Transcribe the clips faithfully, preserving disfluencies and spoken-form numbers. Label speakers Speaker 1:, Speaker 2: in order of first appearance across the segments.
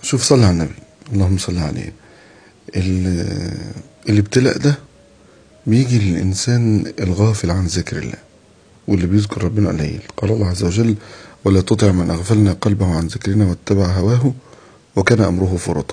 Speaker 1: شوف، صلي على النبي، اللهم صل عليه. ال- الابتلاء ده بيجي للإنسان الغافل عن ذكر الله، واللي بيذكر ربنا قليل. قال الله عز وجل: ولا تطع من أغفلنا قلبه عن ذكرنا واتبع هواه وكان أمره فرطا.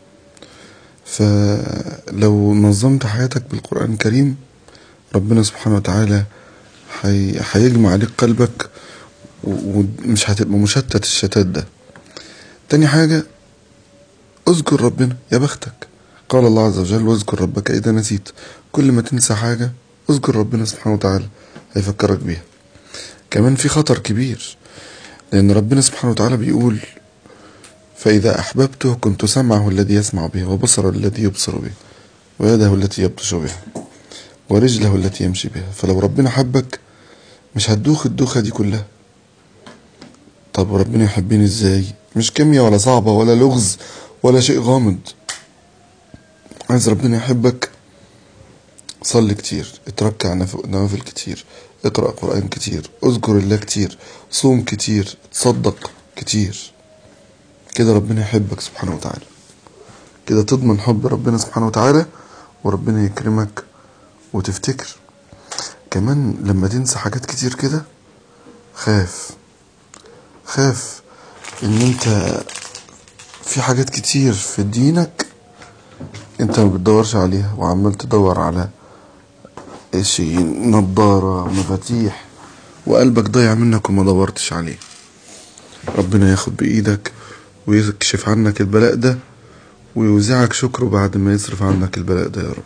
Speaker 1: فلو نظمت حياتك بالقرآن الكريم، ربنا سبحانه وتعالى حي... هيجمع عليك قلبك، ومش هتبقى مشتت الشتات ده. تاني حاجة، اذكر ربنا، يا بختك. قال الله عز وجل: واذكر ربك إذا نسيت. كل ما تنسى حاجة اذكر ربنا سبحانه وتعالى، هيفكرك بيها. كمان في خطر كبير، لأن ربنا سبحانه وتعالى بيقول: فإذا أحببته كنت سمعه الذي يسمع به، وبصره الذي يبصر به، ويده التي يبطش بها، ورجله التي يمشي بها. فلو ربنا حبك مش هتدوخ الدوخة دي كلها. طب ربنا يحبني ازاي؟ مش كيمياء ولا صعبة ولا لغز ولا شيء غامض. عايز ربنا يحبك، صلي كتير، اتركع نوافل كتير، اقرأ قرآن كتير، اذكر الله كتير، صوم كتير، تصدق كتير. كده ربنا يحبك سبحانه وتعالى، كده تضمن حب ربنا سبحانه وتعالى، وربنا يكرمك. وتفتكر كمان لما تنسى حاجات كتير كده، خاف خاف ان انت في حاجات كتير في دينك انت ما بتدورش عليها، وعمال تدور على شيء، نظارة، مفاتيح، وقلبك ضيع منك وما دورتش عليه. ربنا ياخد بإيدك ويكشف عنك البلاء ده، ويوزعك شكره بعد ما يصرف عنك البلاء ده يا رب.